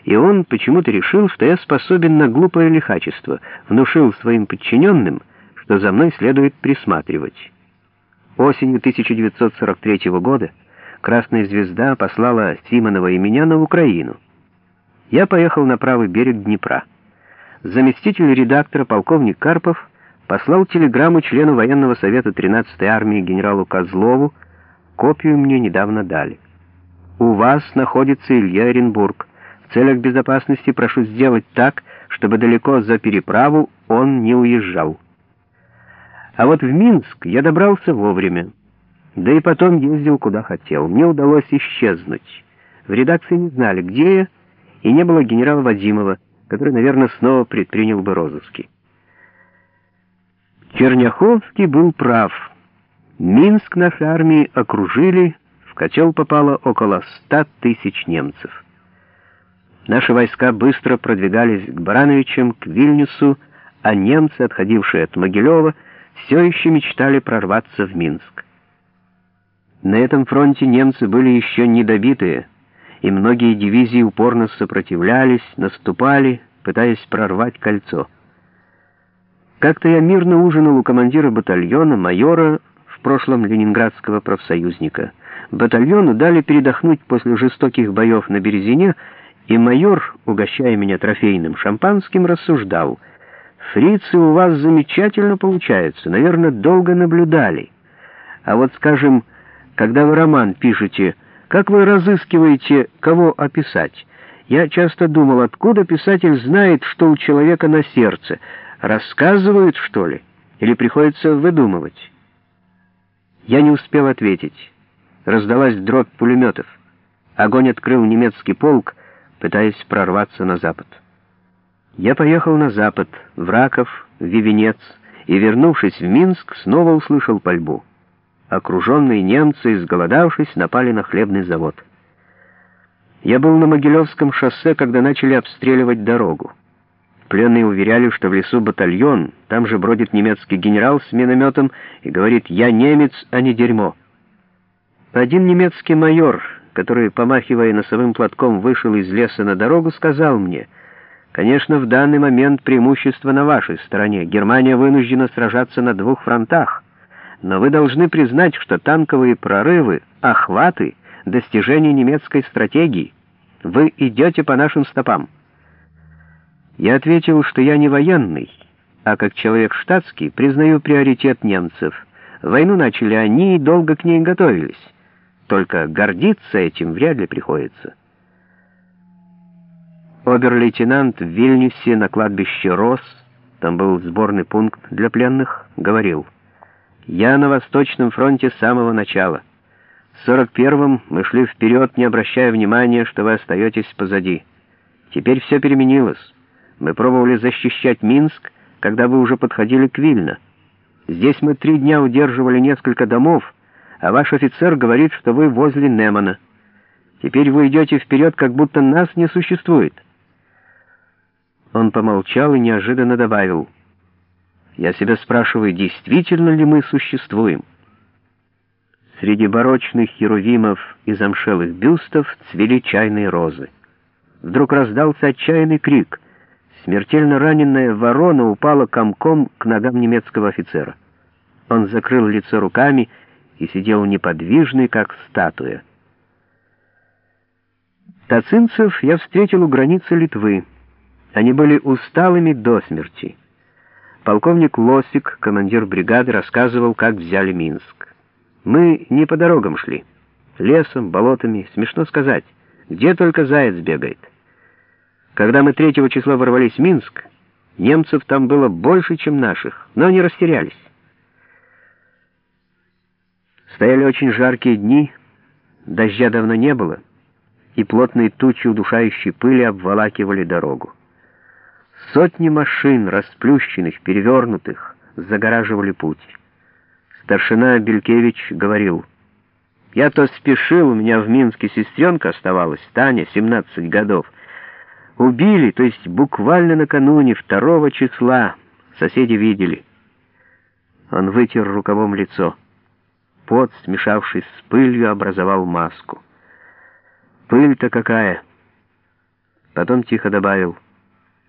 и он почему-то решил, что я способен на глупое лихачество, внушил своим подчиненным, что за мной следует присматривать. Осенью 1943 года «Красная звезда» послала Симонова и меня на Украину. Я поехал на правый берег Днепра. Заместитель редактора полковник Карпов послал телеграмму члену военного совета 13-й армии генералу Козлову, копию мне недавно дали. «У вас находится Илья Оренбург. В целях безопасности прошу сделать так, чтобы далеко за переправу он не уезжал». А вот в Минск я добрался вовремя. Да и потом ездил куда хотел. Мне удалось исчезнуть. В редакции не знали, где я, и не было генерала Вадимова, который, наверное, снова предпринял бы розыски. Черняховский был прав. Минск нашей армии окружили, в котел попало около 100 тысяч немцев. Наши войска быстро продвигались к Барановичам, к Вильнюсу, а немцы, отходившие от Могилева, все еще мечтали прорваться в Минск. На этом фронте немцы были еще недобитые, и многие дивизии упорно сопротивлялись, наступали, пытаясь прорвать кольцо. Как-то я мирно ужинал у командира батальона, майора, в прошлом ленинградского профсоюзника. Батальону дали передохнуть после жестоких боев на Березине, и майор, угощая меня трофейным шампанским, рассуждал: «Фрицы у вас замечательно получаются, наверное, долго наблюдали. А вот, скажем, когда вы роман пишете, как вы разыскиваете, кого описать? Я часто думал, откуда писатель знает, что у человека на сердце? Рассказывают, что ли? Или приходится выдумывать?» Я не успел ответить. Раздалась дробь пулеметов. Огонь открыл немецкий полк, пытаясь прорваться на запад. Я поехал на запад, в Раков, в Вивенец, и, вернувшись в Минск, снова услышал пальбу. Окруженные немцы, изголодавшись, напали на хлебный завод. Я был на Могилевском шоссе, когда начали обстреливать дорогу. Пленные уверяли, что в лесу батальон, там же бродит немецкий генерал с минометом и говорит: «Я немец, а не дерьмо». Один немецкий майор, который, помахивая носовым платком, вышел из леса на дорогу, сказал мне: «Конечно, в данный момент преимущество на вашей стороне. Германия вынуждена сражаться на двух фронтах. Но вы должны признать, что танковые прорывы, охваты — достижение немецкой стратегии. Вы идете по нашим стопам». Я ответил, что я не военный, а как человек штатский признаю приоритет немцев. Войну начали они и долго к ней готовились. Только гордиться этим вряд ли приходится. Обер-лейтенант в Вильнюсе на кладбище Рос, там был сборный пункт для пленных, говорил: «Я на Восточном фронте с самого начала. В 41-м мы шли вперед, не обращая внимания, что вы остаетесь позади. Теперь все переменилось. Мы пробовали защищать Минск, когда вы уже подходили к Вильно. Здесь мы 3 дня удерживали несколько домов, а ваш офицер говорит, что вы возле Немана. Теперь вы идете вперед, как будто нас не существует». Он помолчал и неожиданно добавил: «Я себя спрашиваю, действительно ли мы существуем?» Среди барочных херувимов и замшелых бюстов цвели чайные розы. Вдруг раздался отчаянный крик. Смертельно раненая ворона упала комком к ногам немецкого офицера. Он закрыл лицо руками и сидел неподвижный, как статуя. Тацинцев я встретил у границы Литвы. Они были усталыми до смерти. Полковник Лосик, командир бригады, рассказывал, как взяли Минск. Мы не по дорогам шли. Лесом, болотами, смешно сказать, где только заяц бегает. Когда мы 3 числа ворвались в Минск, немцев там было больше, чем наших, но они растерялись. Стояли очень жаркие дни, дождя давно не было, и плотные тучи удушающей пыли обволакивали дорогу. Сотни машин, расплющенных, перевернутых, загораживали путь. Старшина Белькевич говорил: «Я то спешил, у меня в Минске сестренка оставалась, Таня, 17 годов. Убили, то есть буквально накануне, 2 числа, соседи видели». Он вытер рукавом лицо. Пот, смешавшись с пылью, образовал маску. Пыль-то какая! Потом тихо добавил: